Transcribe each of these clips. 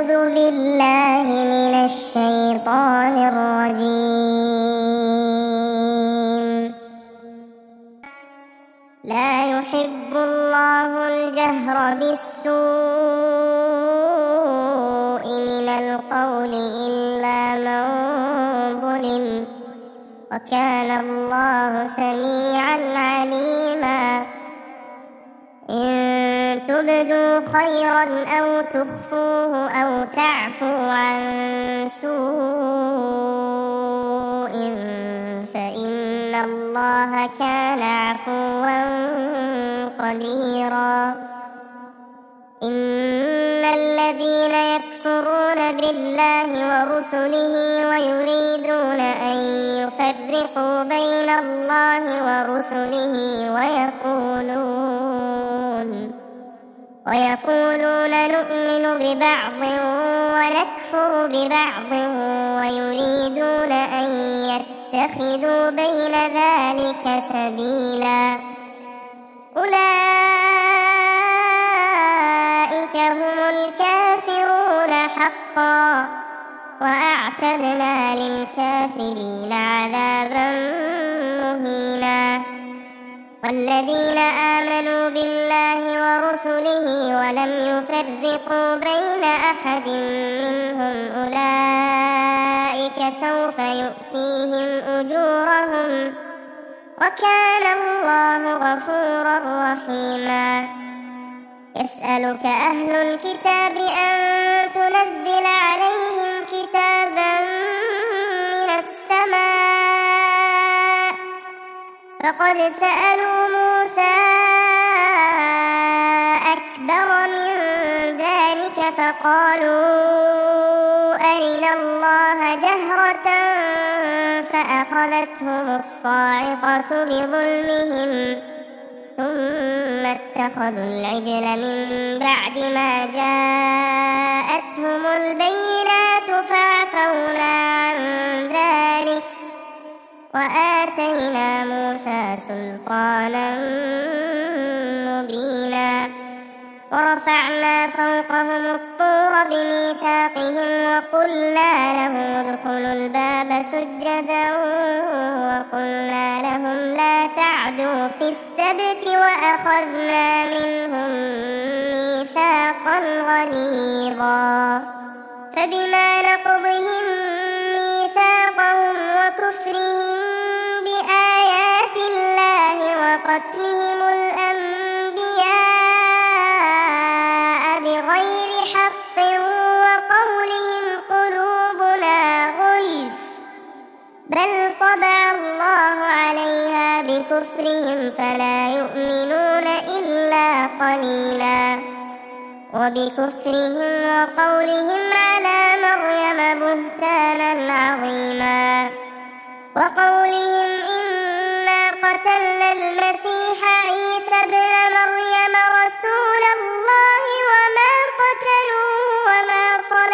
أعوذ بالله من الشيطان الرجيم. لا يحب الله الجهر بالسوء من القول إلا من ظلم، وكان الله سميعا عليما. إن تبدوا خيرا أو تخفوه أو تعفوا عن سوء فإن الله كان عفوا قديرا. إن الذين يكفرون بالله ورسله ويريدون أن يفرقوا بين الله ورسله ويقولون نؤمن ببعض ونكفر ببعض ويريدون أن يتخذوا بين ذلك سبيلا. أولئك هم الكافرون حقا، وأعتدنا للكافرين عذابا مهينا. والذين آمنوا بالله ورسله ولم يفرقوا بين أحد منهم أولئك سوف يؤتيهم أجورهم، وكان الله غفورا رحيما. يسألك أهل الكتاب أن تنزل عليهم كتابا من السماء، فقد سألوا موسى أكبر من ذلك فقالوا أرنا الله جهرة فأخذتهم الصاعقة بظلمهم ثم اتخذوا العجل من بعد ما جاءتهم البينات فعفونا عن ذلك وآتينا موسى سلطانا مبينا. ورفعنا فوقهم الطور بميثاقهم وقلنا لهم ادخلوا الباب سجدا وقلنا لهم لا تعدوا في السبت وأخذنا منهم ميثاقا غليظا. فبما نقضهم ميثاقهم وكفرهم بآيات الله وقتلهم الأنبياء بغير حق وقولهم قلوبنا غلف بل طبع الله عليها بكفرهم فلا يؤمنون إلا قليلا. وبكفرهم وقولهم على مريم بهتانا عظيما، وقولهم إنا قتلنا المسيح عيسى ابن مريم رسول الله وما قتلوه وما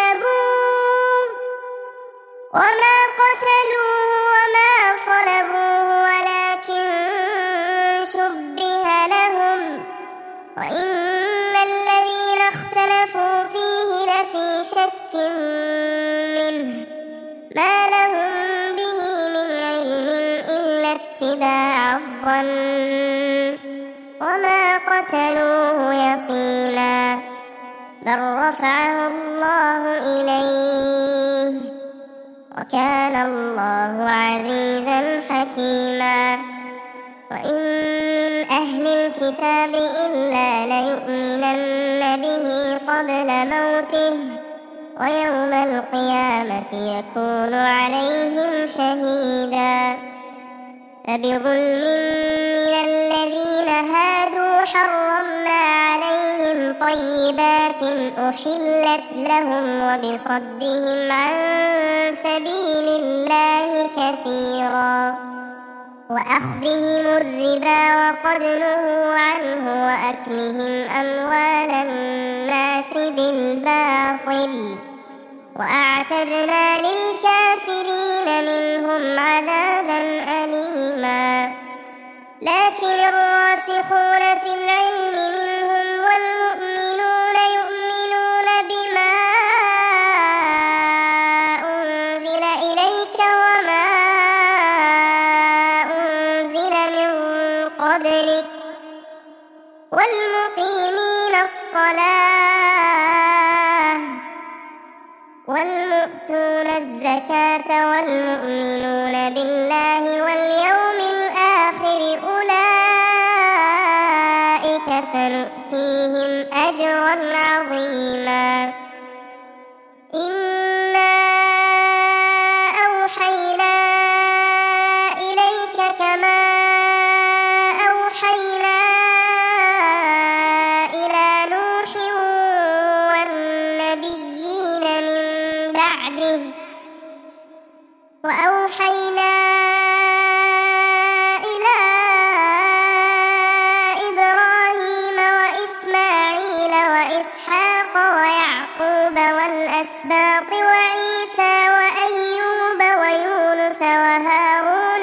صلبوه ولكن شبه لهم، وإن الذين اختلفوا فيه لفي شك منه ما لهم به من علم إلا اتباع الظن وما قتلوه يقينا بل رفعه الله إليه وكان الله عزيزا حكيما. وإن من أهل الكتاب إلا ليؤمنن به قبل موته ويوم القيامة يكون عليهم شهيدا. فبظلم من الذين هادوا حرمنا عليهم طيبات أحلت لهم وبصدهم عن سبيل الله كثيرا وأخذهم الربا وقد نهوا عنه وأكلهم أموال الناس بالباطل وأعتدنا للكافرين منهم عذابا أليما. لكن الراسخون في العلم منهم والمؤمنون يؤمنون بما والمؤتون الزكاة والمؤمنون بالله واليوم الآخر أولئك سنؤتيهم أجرا عظيما إنا أوحينا إليك كما أوحينا إلى نوح والنبيين من بعده وأوحينا إلى إبراهيم وإسماعيل وإسحاق ويعقوب والأسباط وعيسى وأيوب ويونس وهارون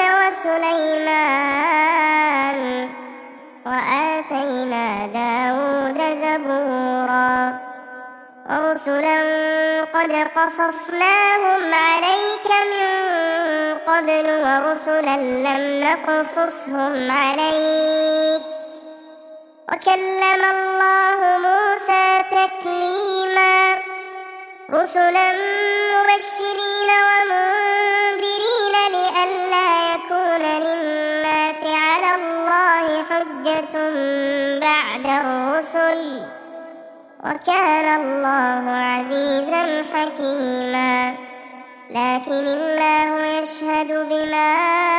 وسليمان وآتينا داود زبورا ورسلا قد قصصناهم عليك من قبل ورسلا لم نقصصهم عليك وكلم الله موسى تكليما رسلا مبشرين ومنذرين لئلا يكون للناس على الله حجة بعد الرسل وكان الله عزيزا حكيما لكن الله يشهد بما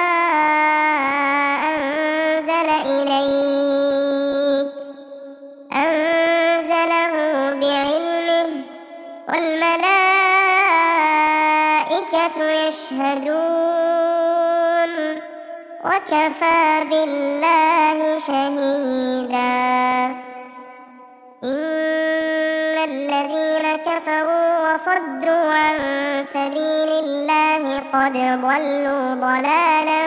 أنزل إليك أنزله بعلمه والملائكة يشهدون وكفى بالله شهيدا إن الذين كفروا وصدوا عن سبيل الله قد ضلوا ضلالا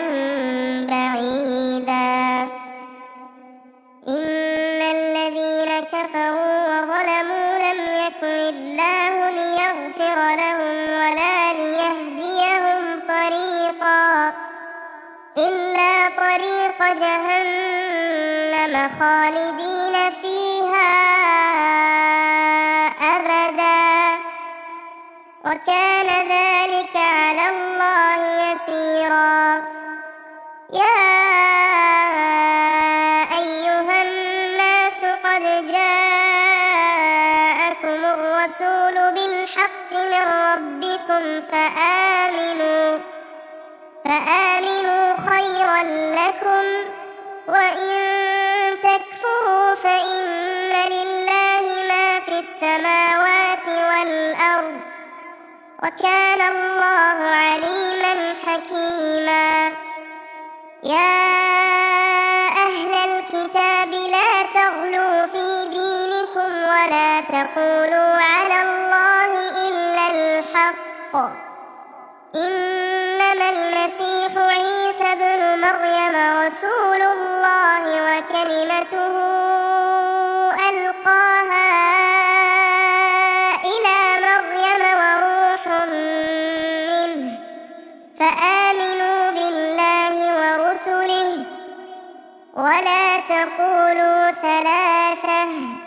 بعيدا إن الذين كفروا وظلموا لم يكن الله ليغفر لهم ولا ليهديهم طريقا إلا طريق جهنم خالدين فيها أبدا وكان ذلك على الله يسيرا يا أيها الناس قد جاءكم الرسول بالحق من ربكم فآمنوا خيرا لكم وإن تكفروا فإن لله ما في السماوات والأرض وكان الله عليما حكيما يا أهل الكتاب لا تغلوا في دينكم ولا تقولوا على الله إلا الحق إنما المسيح عيسى ابن مريم رسول الله وكلمته ألقاها إلى مريم وروح منه فآمنوا بالله ورسله ولا تقولوا ثلاثة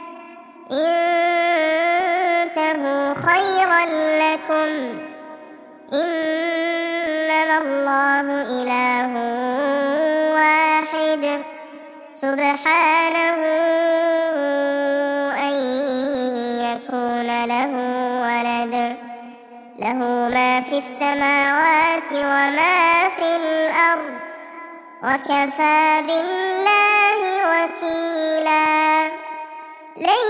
انتهوا خيرا لكم إنما الله إله واحد سبحانه أن يكون له ولد له ما في السماوات وما في الأرض وكفى بالله وكيلا لن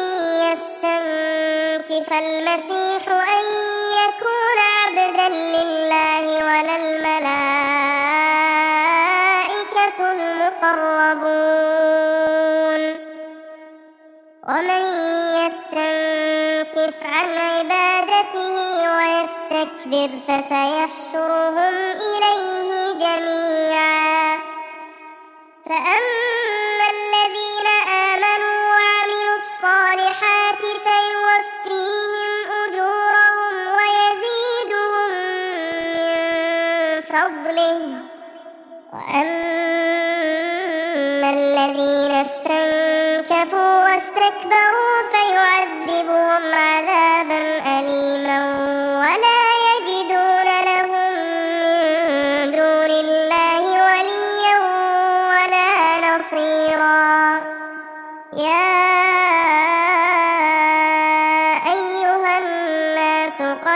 يستنكف المسيح أن يكون عبدا لله ولا الملائكة المقربون ومن يستنكف عن عبادته ويستكبر فسيحشرهم إليه جميعا فأما الذين آمنوا وعملوا الصالحات فيوفيهم أجورهم ويزيدهم من فضله وأما الذين استنكفوا واستكبروا فيعذبهم عذابا أليما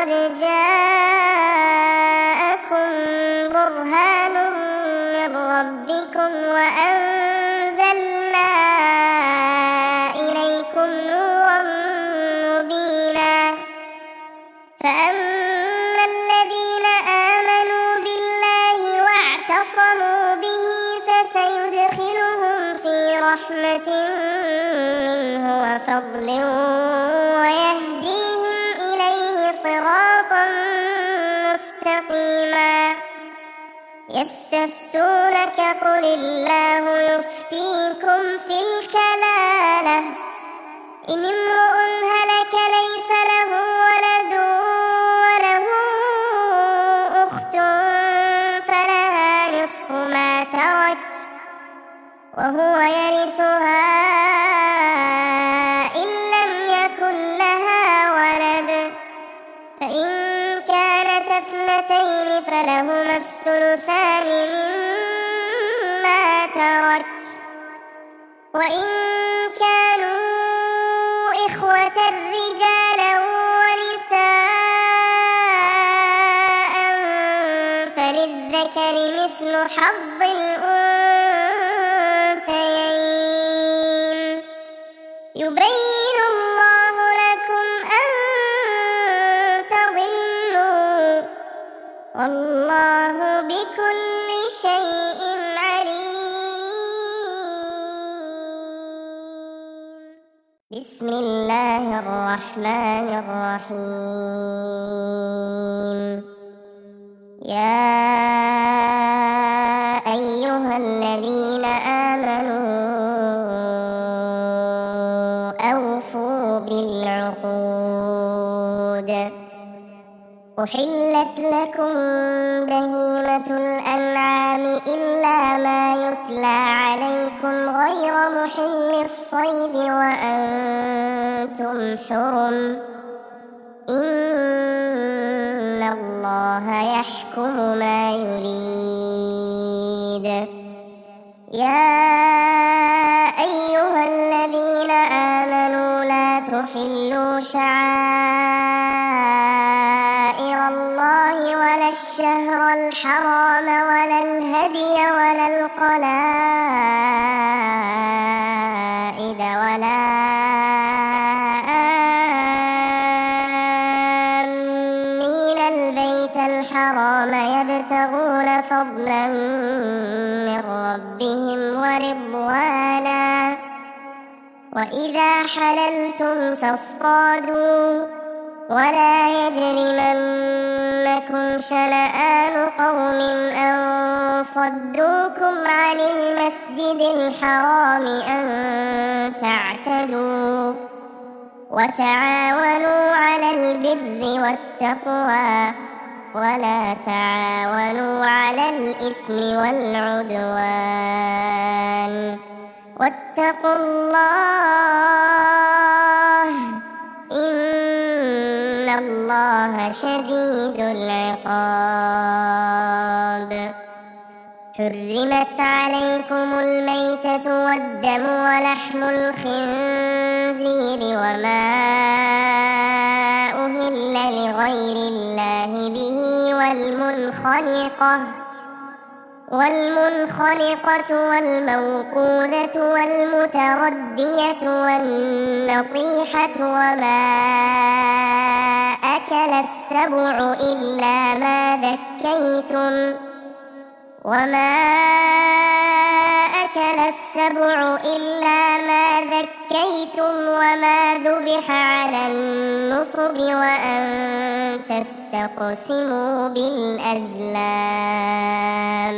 قد جاءكم برهان من ربكم وأنزلنا إليكم نورا مبينا فأما الذين آمنوا بالله واعتصموا به فسيدخلهم في رحمة منه وفضل ويهديهم إليه صراطا مستقيما يستفتونك قل الله يفتيكم في الكلالة إن امرؤ هلك ليس له ولد وله أخت فلها نصف ما ترك وهو يرثها إن لم يكن لها ولد فإن كانت اثنتين فلهما الثلثان مما ترك وإن كانوا إخوة رجالا ونساء فللذكر مثل حظ الأنثيين يبين الله لكم أن تضلوا والله بكل شيء عليم بسم الله الرحمن الرحيم يا أيها الذين آمنوا أوفوا بالعقود أحلت لكم بهيمة الأنعام إلا ما يتلى عليكم غير محل الصيد وأنتم حرم إن الله يحكم ما يريد يا أيها الذين آمنوا لا تحلوا شعائر الله ولا الشهر الحرام ولا الهدي ولا القلائد ولا آمين البيت الحرام يبتغون فضلا من ربهم ورضوانا وإذا حللتم فاصطادوا ولا يجرمنكم شنآن قوم أن صدوكم عن المسجد الحرام أن تعتدوا وتعاونوا على البر والتقوى ولا تعاونوا على الإثم والعدوان واتقوا الله إن الله شديد العقاب حرمت عليكم الميتة والدم ولحم الخنزير وما أهل لغير الله به والمنخنقة والموقوذة والمتردية والنطيحة وما أكل السبع إلا ما ذكيتم وما ذبح على النصب وأن تستقسموا بالأزلام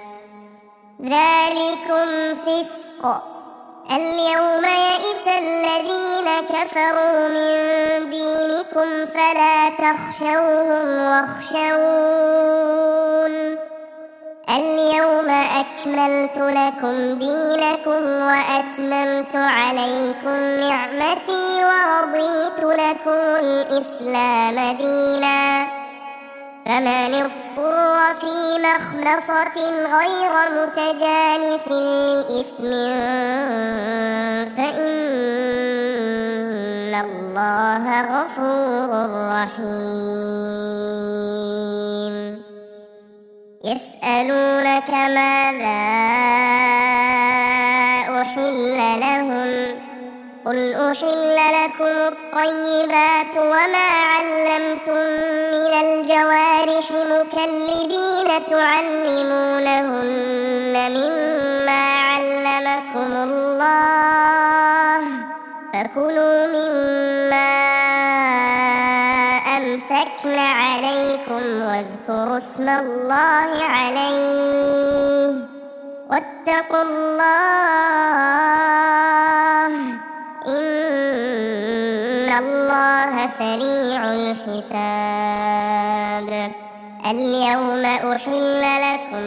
ذلكم فسق اليوم يئس الذين كفروا من دينكم فلا تخشوهم واخشون اليوم أكملت لكم دينكم وأتممت عليكم نعمتي ورضيت لكم الإسلام دينا فمن اضطر في مخمصة غير متجانف لإثم فإن الله غفور رحيم يسألونك ماذا أحل لهم قل أحل لكم الطيبات وما علمتم من الجوارح مكلبين تعلمونهن مما علمكم الله فكلوا مما أمسكن عليكم واذكروا اسم الله عليه واتقوا الله إن الله سريع الحساب اليوم أحل لكم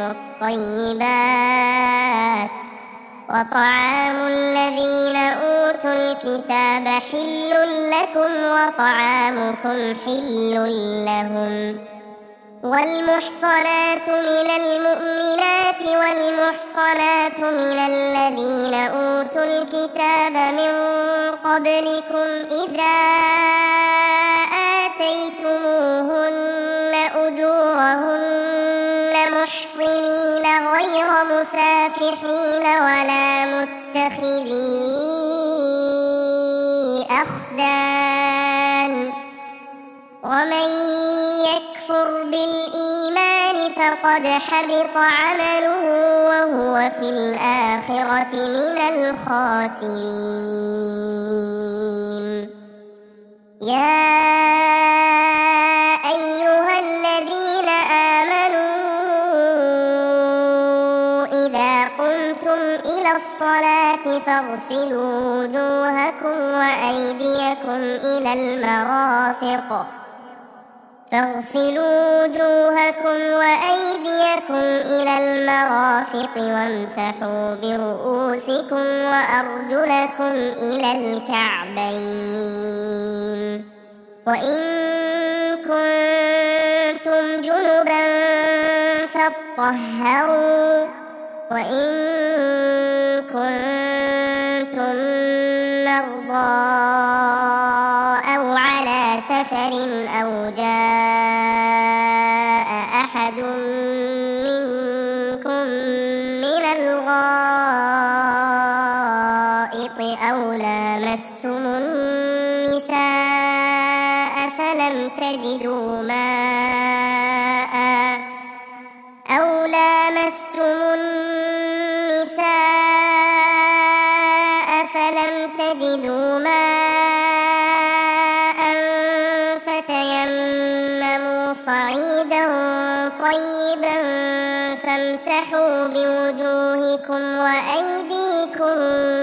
الطيبات وطعام الذين أوتوا الكتاب حل لكم وطعامكم حل لهم والمحصنات من المؤمنات والمحصنات من الذين أوتوا الكتاب من قبلكم إذا آتيتموهن أجورهن محصنين غير مسافحين ولا متخذي أخدان ومن يكفر بالإيمان فقد حبط عمله وهو في الآخرة من الخاسرين يا أيها الذين آمنوا إذا قمتم إلى الصلاة فاغسلوا وجوهكم وأيديكم إلى المرافق وامسحوا برؤوسكم وأرجلكم إلى الكعبين وإن كنتم جنبا فاطهروا وإن كنتم مرضى أو على سفر أو جاء أحد منكم من الغائط أو لامستم النساء فلم تجدوا ماء فتيمموا صعيدا طيبا فامسحوا بوجوهكم وأيديكم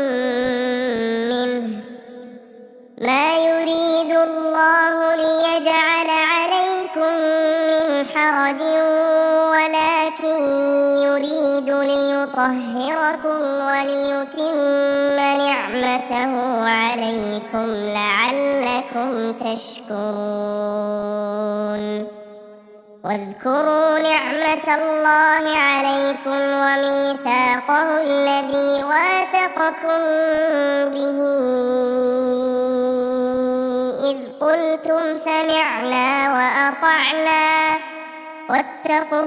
منه ما يريد الله ليجعل عليكم من حرج ولكن يريد ليطهركم وليتم نعمته عليكم لعلكم تشكرون واذكروا نعمة الله عليكم وميثاقه الذي واثقكم به إذ قلتم سمعنا وأطعنا واتقوا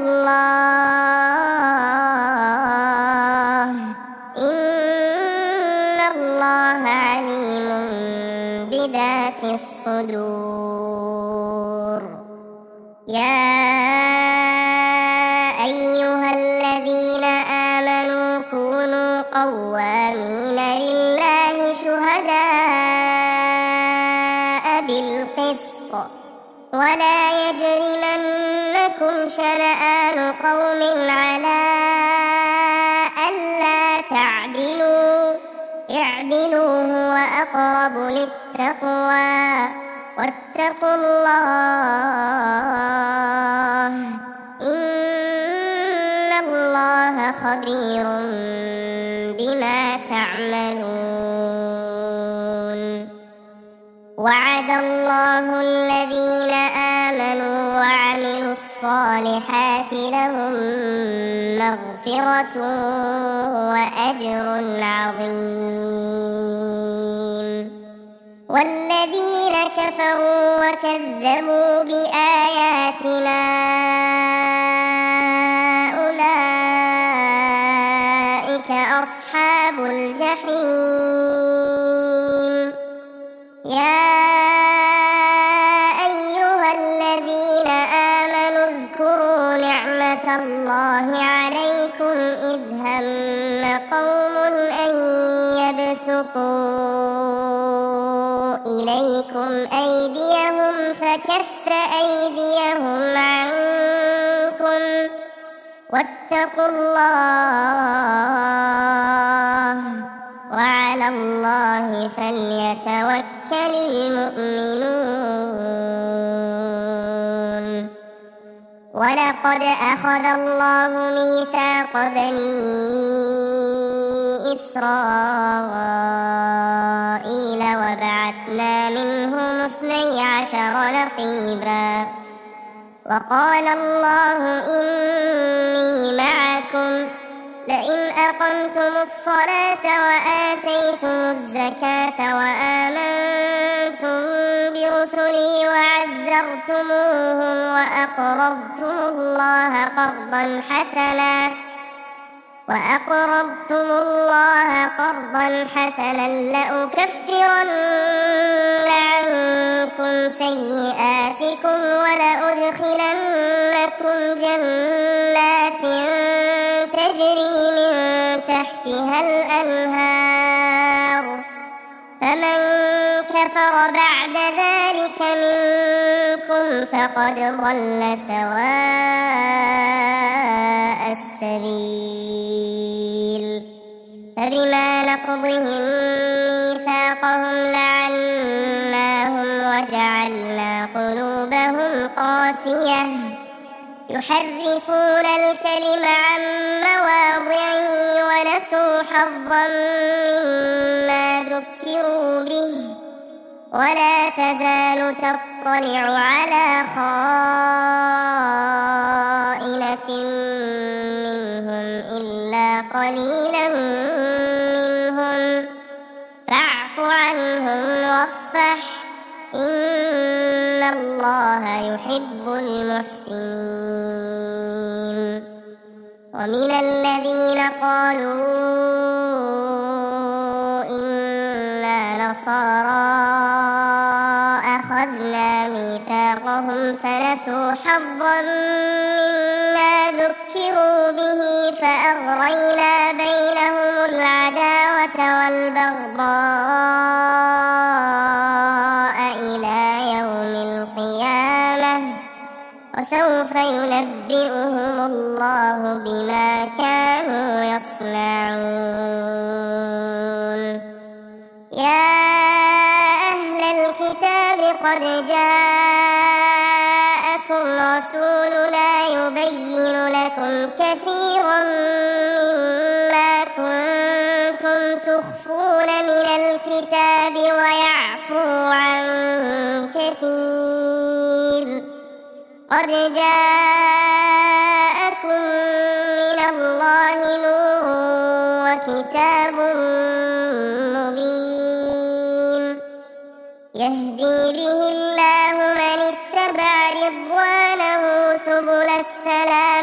الله إن الله عليم بذات الصدور يا أيها الذين آمنوا كونوا قوامين لله شهداء بالقسط ولا يجرمنكم شنآن قوم على ألا تعدلوا اعدلوا هو أقرب للتقوى واتقوا الله إن الله خبير بما تعملون وعد الله الذين آمنوا وعملوا الصالحات لهم مغفرة وأجر عظيم والذين كفروا وكذبوا بآياتنا أولئك أصحاب الجحيم. يا أيها الذين آمنوا اذكروا نعمة الله عليكم إذ هم قوم أن يبسطوا إليكم أيديهم فكف أيديهم عنكم واتقوا الله وعلى الله فليتوكل المؤمنون. ولقد أخذ الله ميثاق بني إسرائيل وبعثنا منهم 12 نقيبا وقال الله إني معكم لئن أقمتم الصلاة وآتيتم الزكاة وآمنتم برسلي وعزرتموهم وأقرضتم الله قرضا حسنا لأكفرن عنكم سيئاتكم ولأدخلنكم جنات تجري من تحتها الأنهار فمن كفر بعد ذلك منكم فقد ضل سواء السبيل. فبما نقضهم ميثاقهم لعناهم وجعلنا قلوبهم قاسية يحرفون الكلم عن مواضعه ونسوا حظا مما ذكروا به ولا تزال تطلع على خائنة منهم إلا قليلا منهم فاعف عنهم واصفح إن الله يحب المحسنين. ومن الذين قالوا إنا نصارى أخذنا ميثاقهم فنسوا حظا مما ذكروا به فأغرينا بينهم العداوة والبغضاء إلى يوم القيامة وسوف ينبئهم الله بما كانوا يصنعون. يا أهل الكتاب قد جاءكم رسولنا يبين لكم كثيرا مما كنتم تخفون من الكتاب ويعفو عن كثير. قد جاءكم من الله نور وكتاب مبين يهدي به الله من اتبع رضوانه سبل السلام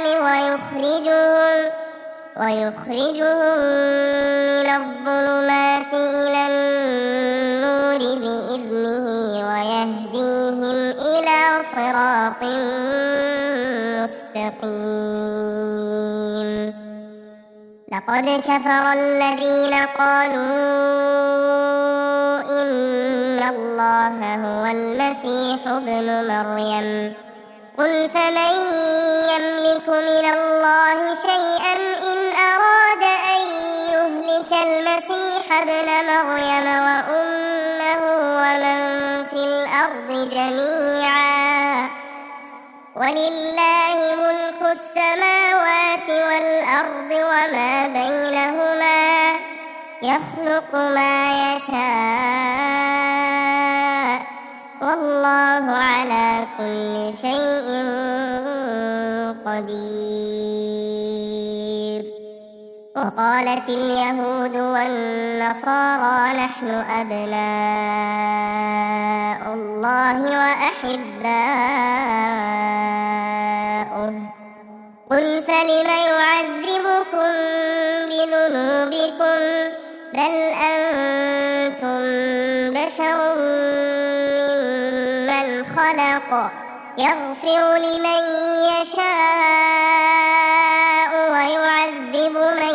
ويخرجهم من الظلمات إلى النور بإذنه ويهديهم إلى صراط مستقيم. لقد كفر الذين قالوا إن الله هو المسيح ابن مريم قل فمن يملك من الله شيئا إن أراد أن يهلك المسيح ابن مريم وأمه ومن في الأرض جميعا ولله ملك السماوات والأرض وما بينهما يخلق ما يشاء والله على كل شيء قدير. وقالت اليهود والنصارى نحن أبناء الله وأحباؤه قل فلم يعذبكم بذنوبكم بل أنتم بشر ممن خلق يغفر لمن يشاء ويعذب من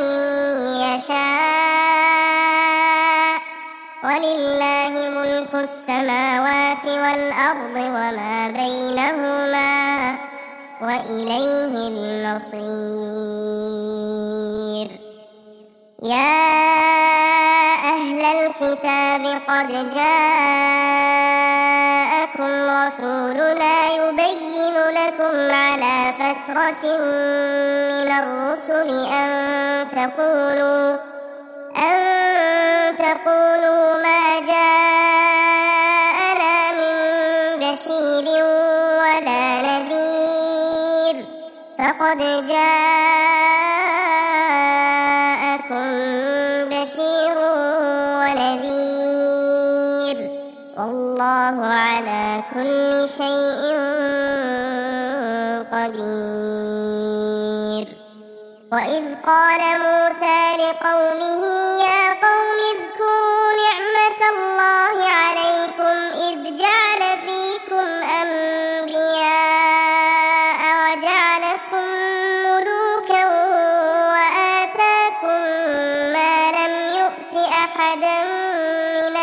يشاء ولله ملك السماوات والأرض وما بينهما وإليه المصير يا أهل الكتاب قد جاءكم رسولنا يبين لكم على فترة من الرسل أن تقولوا ما جاءنا من بشير ولا نذير فقد جاءكم بشير ونذير والله على كل شيء قدير وإذ قال موسى لقومه يا قوم اذكروا نعمة الله عليكم إذ جعل فيكم أنبياء وجعلكم ملوكا وآتاكم ما لم يؤت أحدا من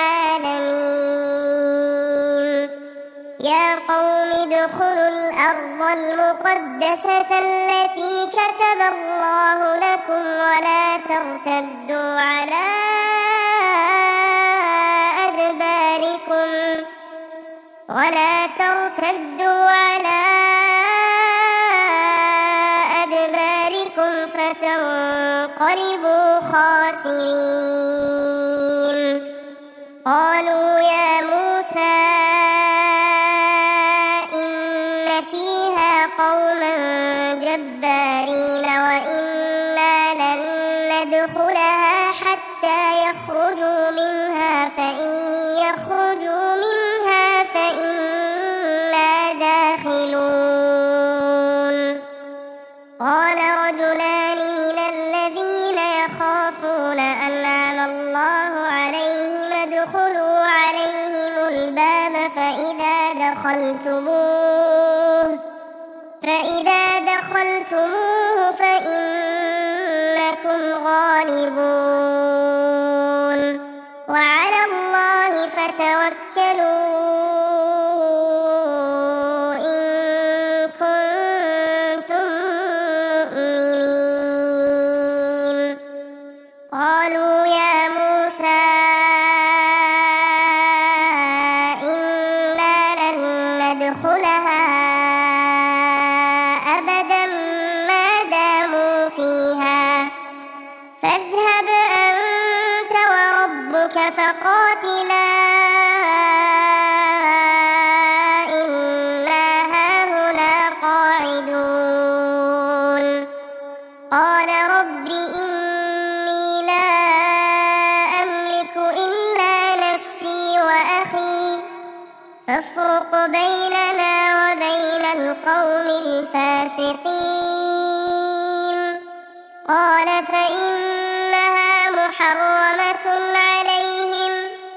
العالمين يا قوم ادخلوا الأرض المقدسة التي كتب الله لكم ولا ترتدوا على أدباركم فتنقلبوا خاسرين قالوا يا موسى إن فيها قوما جبارين وإنا لن ندخلها حتى يخرجوا منها فإن يخرجوا منها فإنا داخلون قال رجلان من الذين يخافون أنعم الله عليهم ادخلوا عليهم الباب فإذا دخلتموه فإنكم غالبون وعلى الله فتوكلوا إن كنتم مؤمنين قالوا يا موسى إنا لن ندخلها أبدا ما داموا فيها فاذهب أنت وربك فقاتلا إنا هاهنا قاعدون قال رب إني لا أملك إلا نفسي وأخي فافرق بيننا وبين القوم الفاسقين قال فإنها محرمة عليهم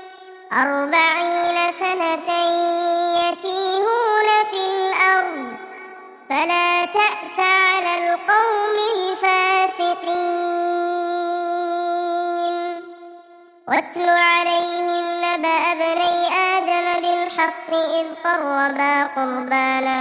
40 سنة يتيهون في الأرض فلا تأس على القوم الفاسقين واتل عليهم نبأ ابني آدم بالحق إذ قربا قربانا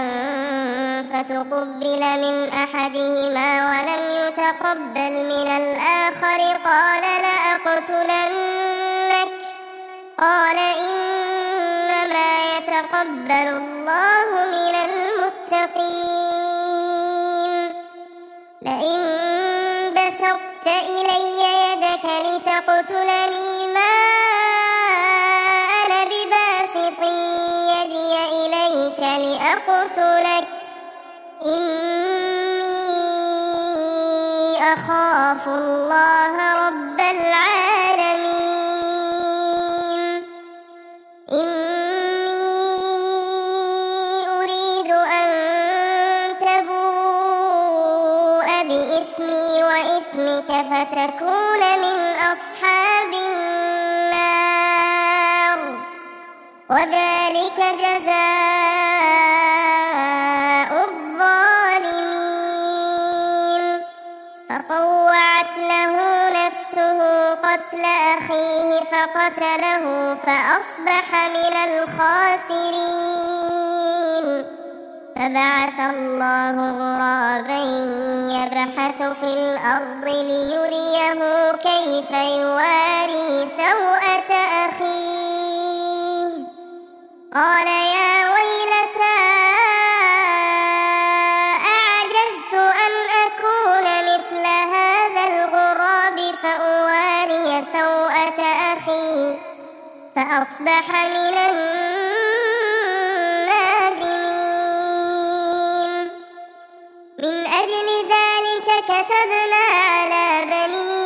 فتقبل من أحدهما ولم يتقبل من الآخر قال لأقتلنك قال إنما يتقبل الله من المتقين لئن بسطت إلي يدك لتقتلني ما أنا بباسط يدي إليك لأقتلك إني أخاف الله عليك فتكون من أصحاب النار وذلك جزاء الظالمين فطوعت له نفسه قتل أخيه فقتله فأصبح من الخاسرين فبعث الله غرابا يبحث في الأرض ليريه كيف يواري سوءة أخيه قال يا ويلتى أعجزت أن أكون مثل هذا الغراب فأواري سوءة أخي فأصبح من النادمين من أجل ذلك كتبنا على بني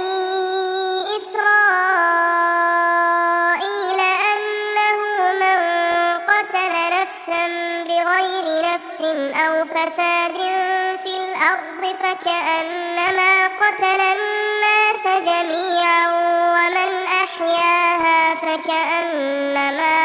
إسرائيل أنه من قتل نفسا بغير نفس أو فساد في الأرض فكأنما قتل الناس جميعا ومن أحياها فكأنما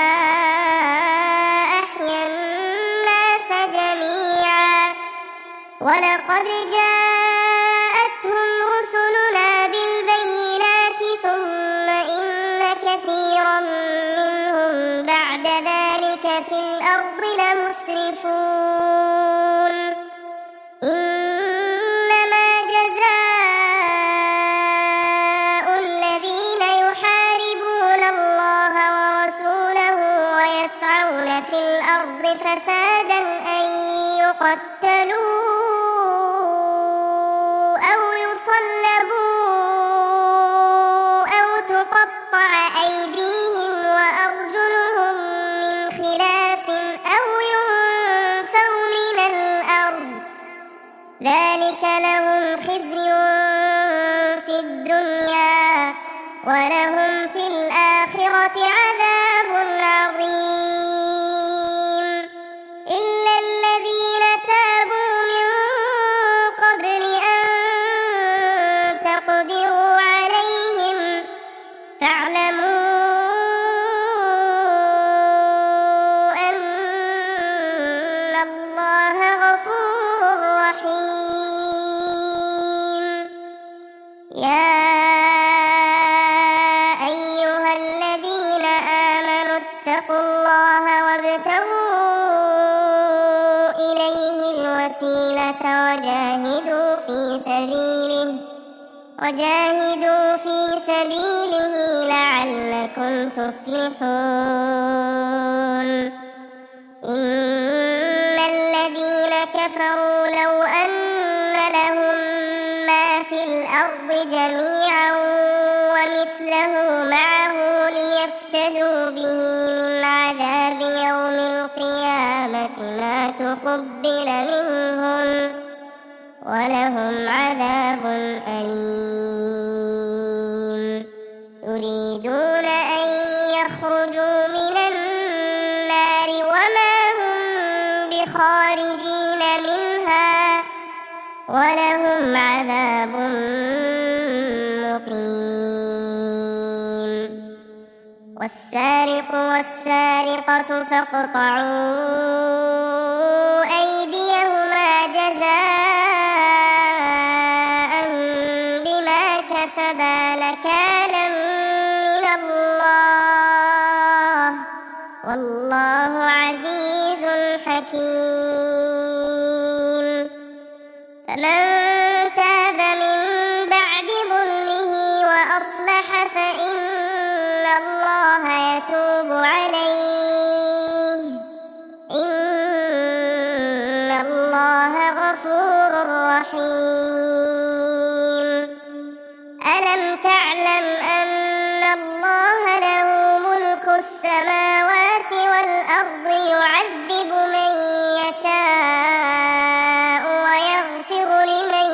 أحيا الناس جميعا ولقد جاءتهم رسلنا بالبينات ثم إن كثيرا منهم بعد ذلك في الأرض لمسرفون إنما جزاء الذين يحاربون الله ورسوله ويسعون في الأرض فسادا أن يقتلوا أو يصلبوا أو تقطع أيديهم وأرجلهم من خلاف أو ينفوا من الأرض ذلك لهم خزي في الدنيا ولهم في الآخرة عذاب عظيم إلا الذين تابوا من قبل أن تقدروا عليهم فاعلموا أن الله غفور رحيم يا أيها الذين آمنوا اتقوا الله وابتغوا إليه الوسيلة وجاهدوا في سبيله لعلكم تفلحون إن الذين كفروا لو أن لهم ما في الأرض جميعا ومثله معه ليفتدوا به من عذاب يوم القيامة ما تقبل منهم ولهم عذاب أليم يريدون أن يخرجوا من النار وما هم بخارجين منها ولهم عذاب مقيم والسارق والسارقة فاقطعوا أيديهما جزاء بما كسبا نكالا من الله والله عزيز حكيم فمن تاب من بعد ظلمه وأصلح فإن الله يتوب عليه إن الله غفور رحيم ألم تعلم أن الله له ملك السماوات والأرض يعذب من يشاء ويغفر لمن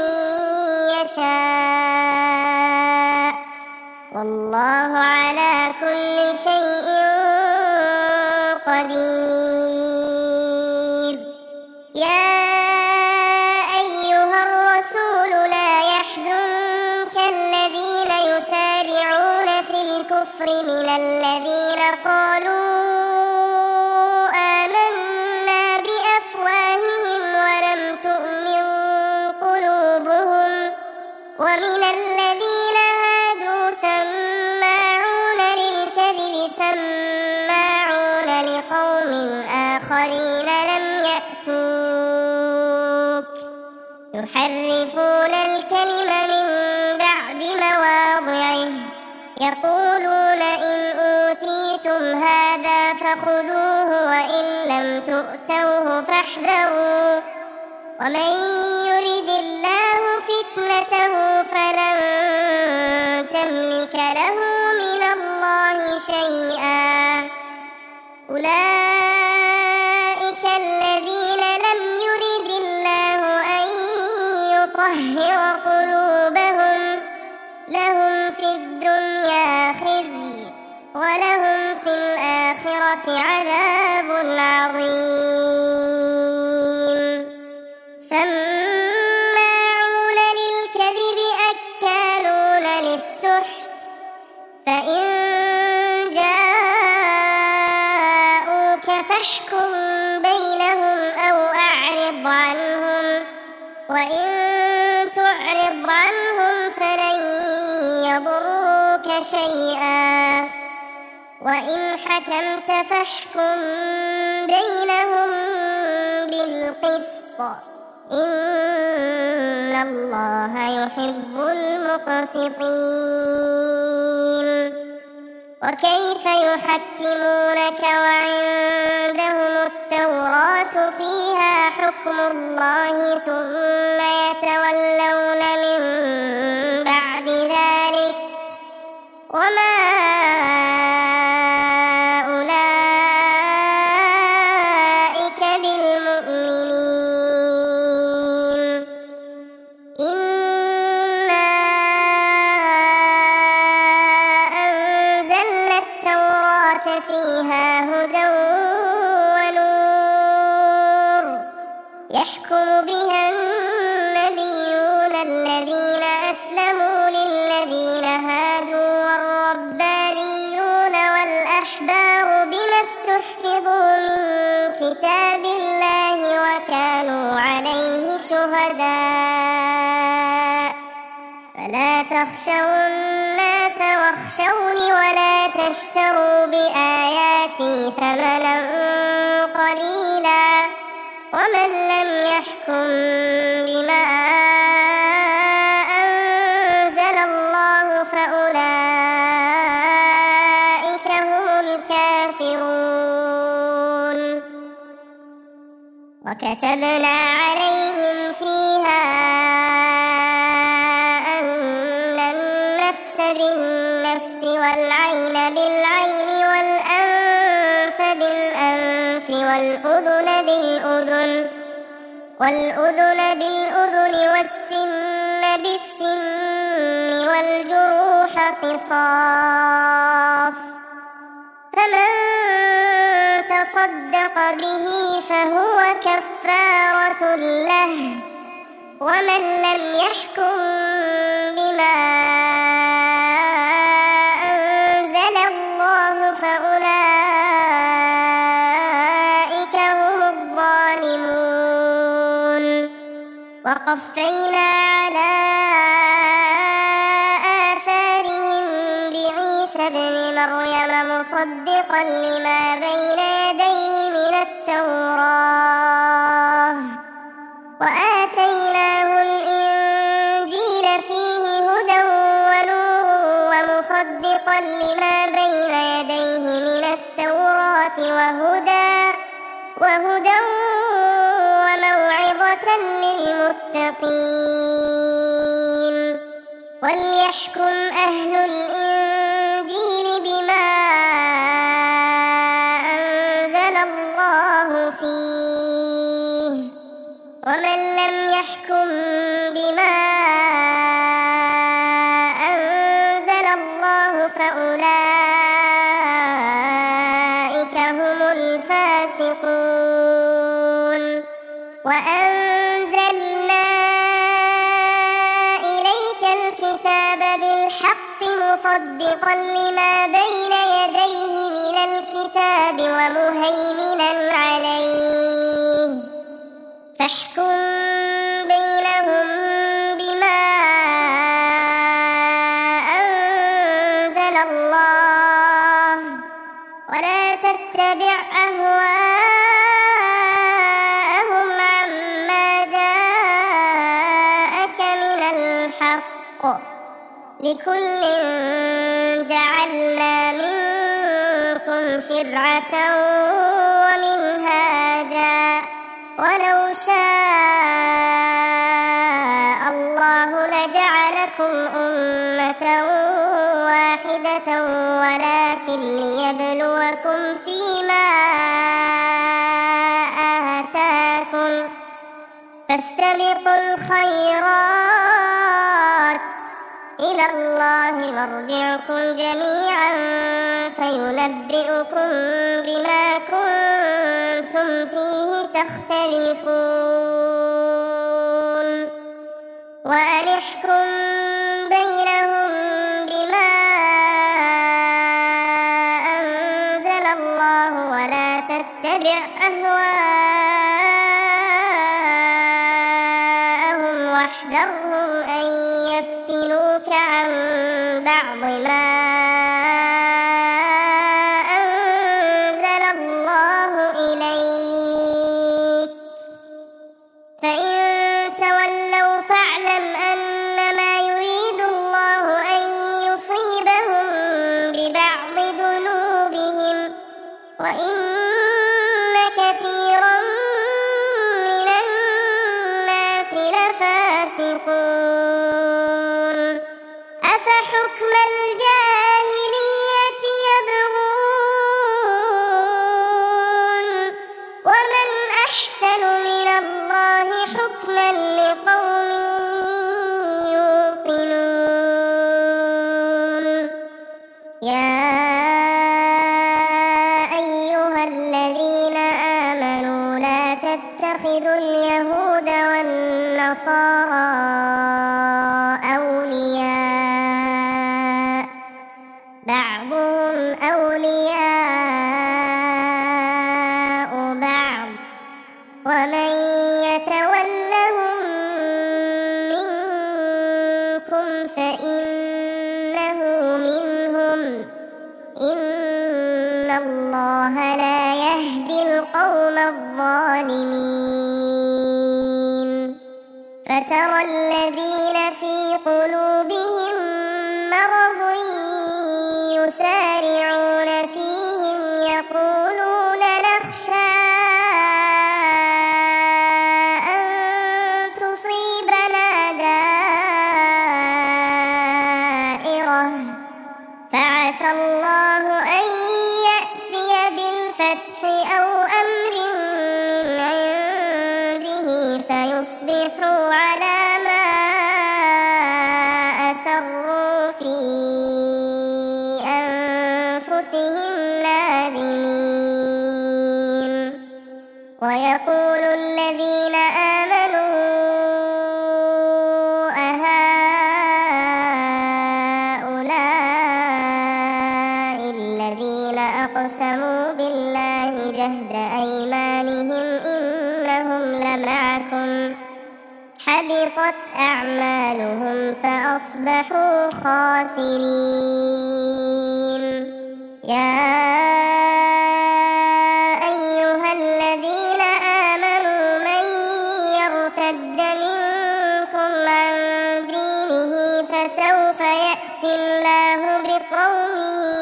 يشاء والله على كل شيء قدير يا أيها الرسول لا يحزنك الذين قالوا آمنا بأفواههم ولم تؤمن قلوبهم ومن الذين هادوا سماعون للكذب سماعون لقوم آخرين لم يأتوك يحرفون الكلم من بعد مواضعه يقولون إن أوتيتم هذا فخذوه وإن لم تؤتوه فاحذروا ومن يرد الله فتنته فلن تملك له من الله شيئا أولئك الذين لم يرد الله أن يطهر قلوبهم لهم في الدنيا خزي ولهم في الآخرة عذاب عظيم سماعون للكذب أكالون للسحت فإن جاءوك فاحكم بينهم أو أعرض عنهم وإن تعرض عنهم فلن يضروك شيئا وإن حكمت فاحكم بينهم بالقسط إن الله يحب المقسطين وكيف يحكمونك وعندهم التوراة فيها حكم الله ثم يتولون من بعد ذلك وما أولئك بالمؤمنين إنا أنزلنا التوراة فيها هدى ونور يحكم بها النبيون الذين أسلموا للذين هادوا والربانيون والأحبار بما استحفظوا من كتاب الله وكانوا عليه شهداء فلا تخشوا الناس واخشوني ولا تشتروا بآياتي ثمنا قليلا ومن لم يحكم بما أنزل الله فأولئك هم الكافرون وكتبنا عليهم فيها أن النفس بالنفس والعين بالعين والأنف بالأنف والأذن بالأذن والسن بالسن والجروح قصاص فمن تصدق به فهو كفارة له ومن لم يحكم بما أنزل الله فأولئك هم الظالمون وقفينا على آثارهم بعيسى ابن مريم مصدقا لما بين يديه من التوراة وآتيناه الإنجيل فيه هدى ونور ومصدقا لما بين يديه من التوراة وهدى وموعظة للمتقين وليحكم أهل الإنجيل بما أنزل الله فيه ومن لم يحكم بما أنزل الله فأولئك هم الفاسقون وأنزلنا إليك الكتاب بالحق مصدقا لما بين يديه من الكتاب ومهيمنا عليه فاحكم بينهم بما أنزل الله ولا تتبع أهواءهم عما جاءك من الحق لكل جعلنا منكم شرعة ومنهاجا ولو شاء الله لجعلكم أمة واحدة ولكن ليبلوكم فيما آتاكم فاستبقوا الخيرات إلى الله مرجعكم جميعا فينبئكم بما كنتم فيه تختلفون وأن احكم بينهم بما أنزل الله ولا تتبع أهواءهم واحذرهم أن يفتنوك عن بعض ما أنزل الله إليك فإن تولوا فاعلم أنما يريد الله أن يصيبهم ببعض ذنوبهم وإن كثيرا من الناس لفاسقون أفحكم الجاهلية يبغون ومن أحسن من الله حكما لقوم يوقنون يا أيها الذين آمنوا لا تتخذوا اليهود والنصارى أولياء بعضهم أولياء بعض ومن يتولهم منكم فإنه منهم إن الله لا يهدي القوم الظالمين فترى الذين في قلوبهم مرض يسارعون فيهم يقولون نخشى أن تصيبنا دائرة فعسى الله أن يأتي بالفتح أو أمر من عنده فيصبحوا على ما أسروا في أنفسهم نادمين ويقول الذين آمنوا أهؤلاء الذين أقسموا بالله جهد أيمانهم إنهم لمعكم حبطت أعمالهم فأصبحوا خاسرين يا أيها الذين آمنوا من يرتد منكم عن دينه فسوف يأتي الله بقوم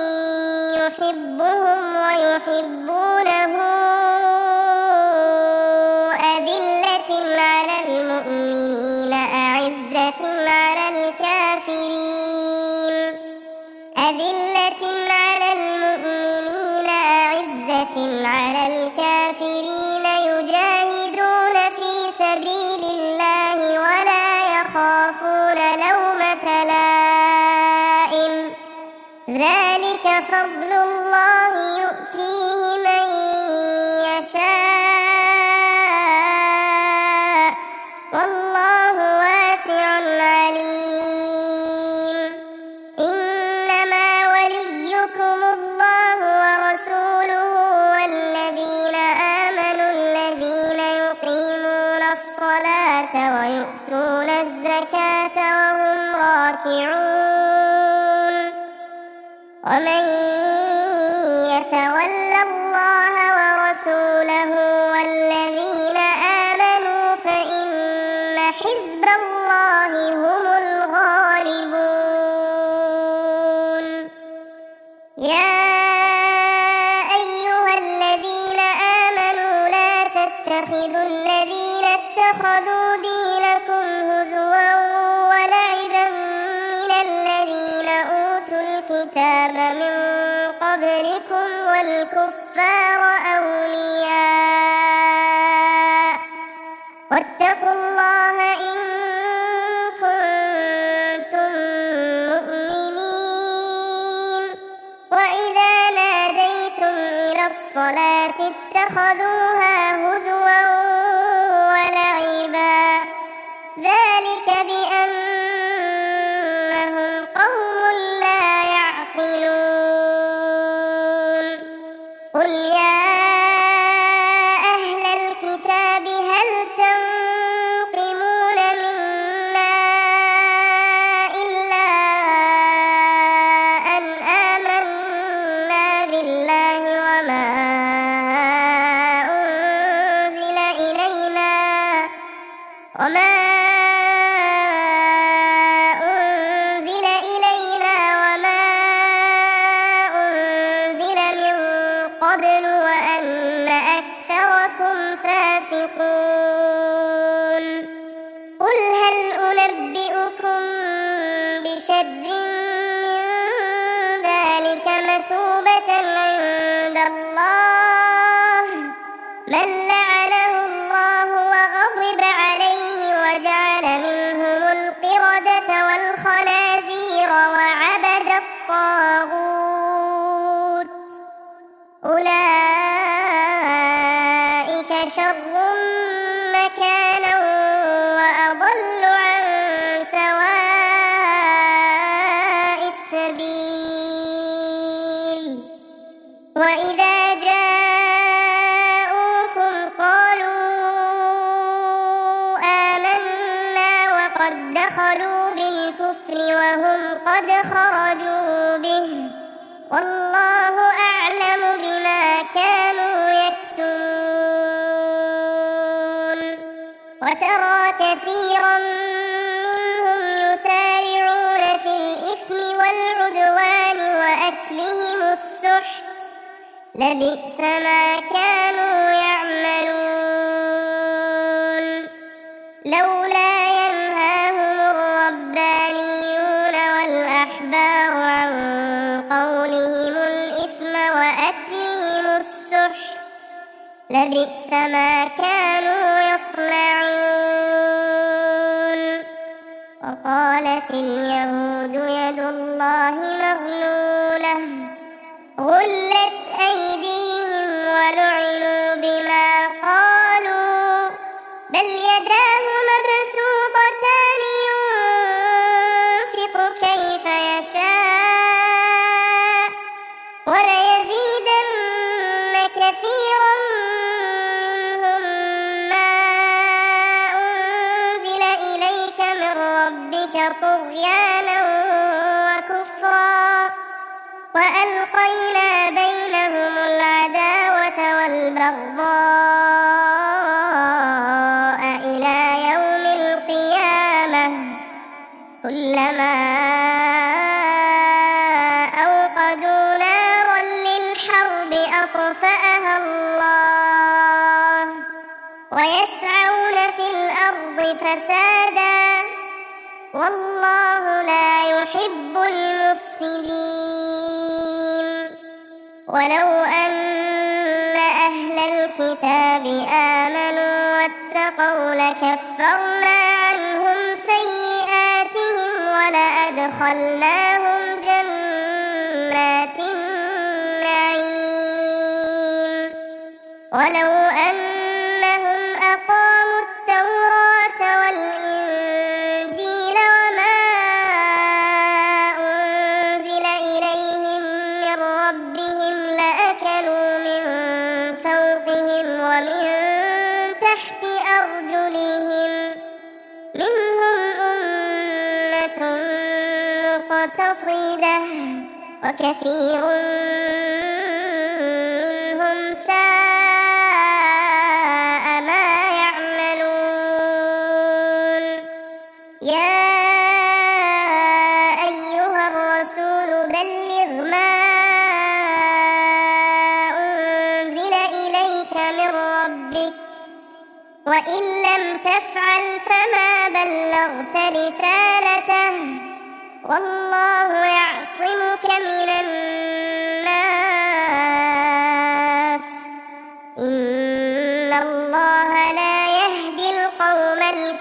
يحبهم ويحبونه أذلة على المؤمنين أعزة على الكافرين على الكافرين يجاهدون في سبيل الله ولا يخافون لومة لائم ذلك فضل الله يؤتيه من يشاء والله واسع عليم إن الصلاة ويؤتون الزكاة وهم راكعون ومن يتول الله ورسوله والذين آمنوا فإن حزب الله هم الغالبون يا أيها الذين آمنوا لا تتخذوا الذين اتخذوا دينكم هزوا ولعبا من الذين أوتوا الكتاب من قبلكم والكفار أولياء واتقوا الله إن كنتم مؤمنين وإذا ناديتم إلى الصلاة اتخذوها هزوا ولعبا ذلك بأنهم قوم لا يعقلون قل يا أهل الكتاب هل تنقمون منا إلا أن آمنا بالله وما أنزل إلينا وما أنزل من قبل وأن أكثركم فاسقون قل هل أنبئكم بشر من ذلك مثوبة عند الله من لعنه الله وغضب عليه وجعل منهم القردة والخنازير وعبد الطاغوت أولئك شر مكانا وأضل عن سواء السبيل وإذا جاءوكم قالوا آمنا وقد دخلوا بالكفر وهم قد خرجوا به والله أعلم بما كانوا يكتمون وترى كثيرا منهم يسارعون في الإثم والعدوان وأكلهم السحت لبئس ما كانوا يعملون لولا ينهاهم الربانيون والأحبار عن قولهم الإثم وأكلهم السحت لبئس ما كانوا يصنعون وقالت اليهود يد الله مغلولة غلت أيديهم ولعنوا بما قالوا بل يداه مبسوطتان ينفق كيف يشاء وليزيدن كثيرا منهم ما أنزل إليك من ربك طغيانا وكفرا وألقينا بينهم العداوة والبغضاء إلى يوم القيامة كلما أوقدوا نارا للحرب أطفأها الله ويسعون في الأرض فسادا والله لا يحب المفسدين ولو أن أهل الكتاب آمنوا واتقوا لكفرنا عنهم سيئاتهم ولأدخلناهم جنات النعيم ولو أنهم أقاموا التوراة والإنجيل وما أنزل إليهم من ربهم لأكلوا من فوقهم ومن تحت أرجلهم مقتصدة وكثير منهم ساء ما يعملون يا أيها الرسول بلغ ما أنزل إليك من ربك وإن لم تفعل فما بلغت رسالته والله يعصمك من الناس إن الله لا يهدي القوم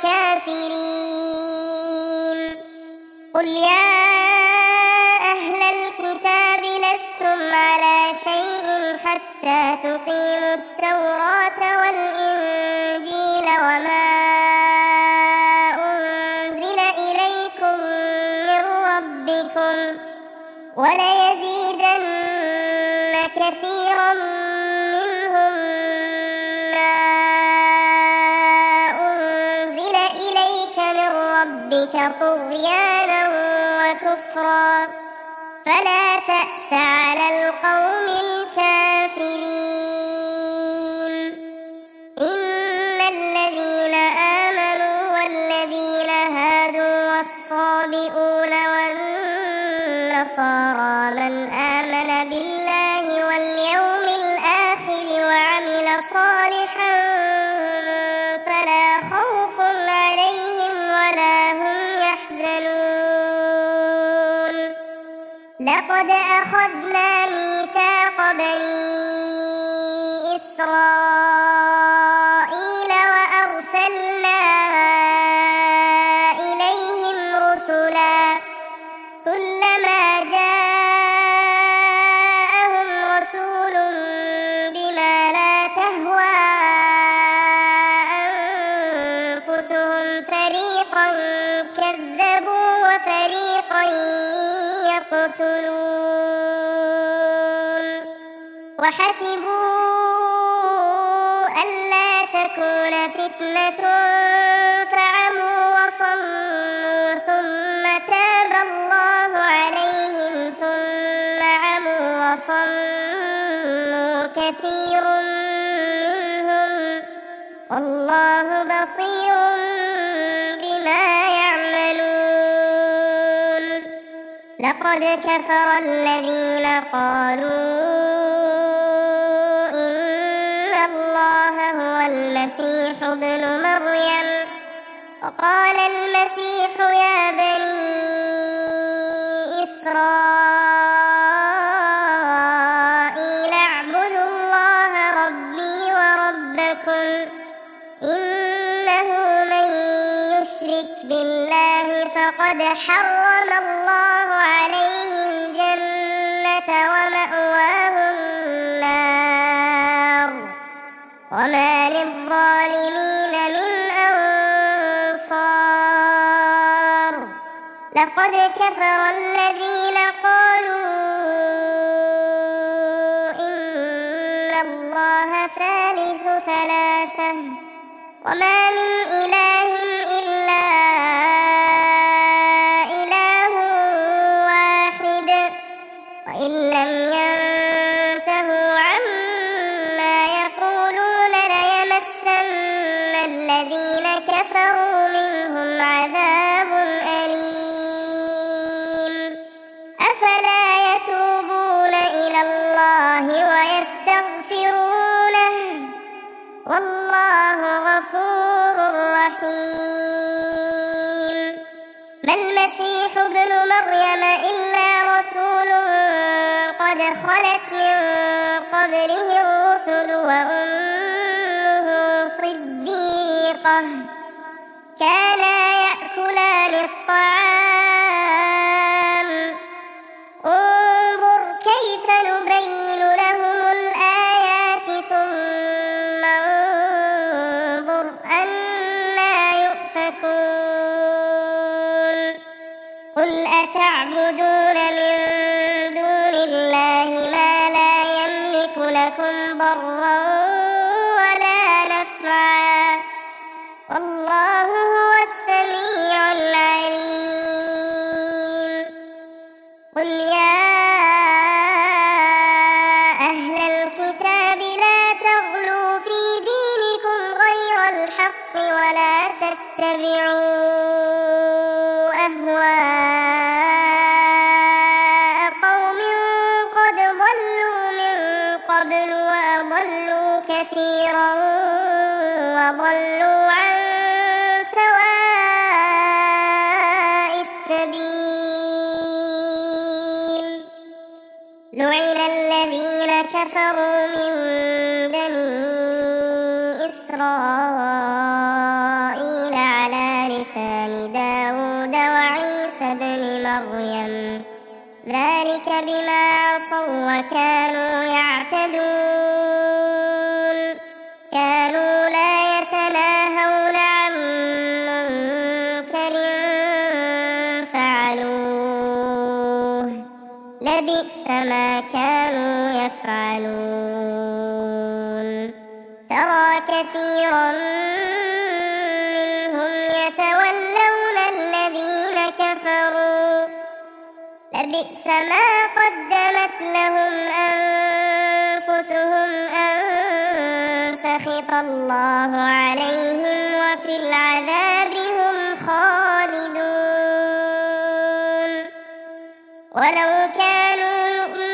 الكافرين قل يا أهل الكتاب لستم على شيء حتى تقيموا التوراة والإنجيل وما أنزل إليكم من ربكم وليزيدن كثيرا منهم ما أنزل إليك من ربك طغيانا وكفرا فلا تأس على القوم الكافرين إن الذين آمنوا والذين هادوا والصابئون والنصارى من آمن بالله واليوم الآخر وعمل صالحا فلا خوف عليهم ولا هم يحزنون لقد أخذنا ميثاق بني إسرائيل وأرسلنا إليهم رسلا كلما جاءهم رسول بما لا تهوى أنفسهم فريقا كذبوا وفريقا يقتلون وحسبوا ألا تكون فتنة فعموا وصموا ثم تاب الله عليهم ثم عموا وصموا كثير منهم والله بصير بما يعملون لقد كفر الذين قالوا إن الله هو المسيح ابن مريم وقال المسيح يا بني إسرائيل اعبدوا الله ربي وربكم إنه من يشرك بالله فقد حرم الله عليه الجنة ومأواه النار وما للظالمين من أنصار لقد كفر الذين قالوا إن الله ثالث ثلاثة وما من إله إلا إله واحد وإن لم ينتهوا عما يقولون ليمسن الذين كفروا منهم عذاب أليم أفلا يتوبون إلى الله ويستغفرونه والله غفور رحيم ما المسيح ابن مريم إلا رسول قد خلت من قبله الرسل وأمه صديقة كانا يأكلان الطعام انظر كيف نبين لهم الآيات ثم انظر أنى يؤفكون قل أتعبدون من دون الله ما لا يملك لكم ضرا ولا نفعا والله هو السميع العليم ولا تتبعوا أهواء قوم قد ضلوا من قبل وأضلوا كثيرا وضلوا عن سواء السبيل. لعن الذين كفروا من بني إسرائيل على لسان داود وعيسى بن مريم ذلك بما عصوا وكانوا يعتدون. كانوا لا يتناهون عن منكر فعلوه لبئس ما كانوا يفعلون. ترى كثيرا منهم يتولون الذين كفروا لبئس ما قدمت لهم أنفسهم أن سخط الله عليهم وفي العذاب هم خالدون. ولو كانوا يؤمنون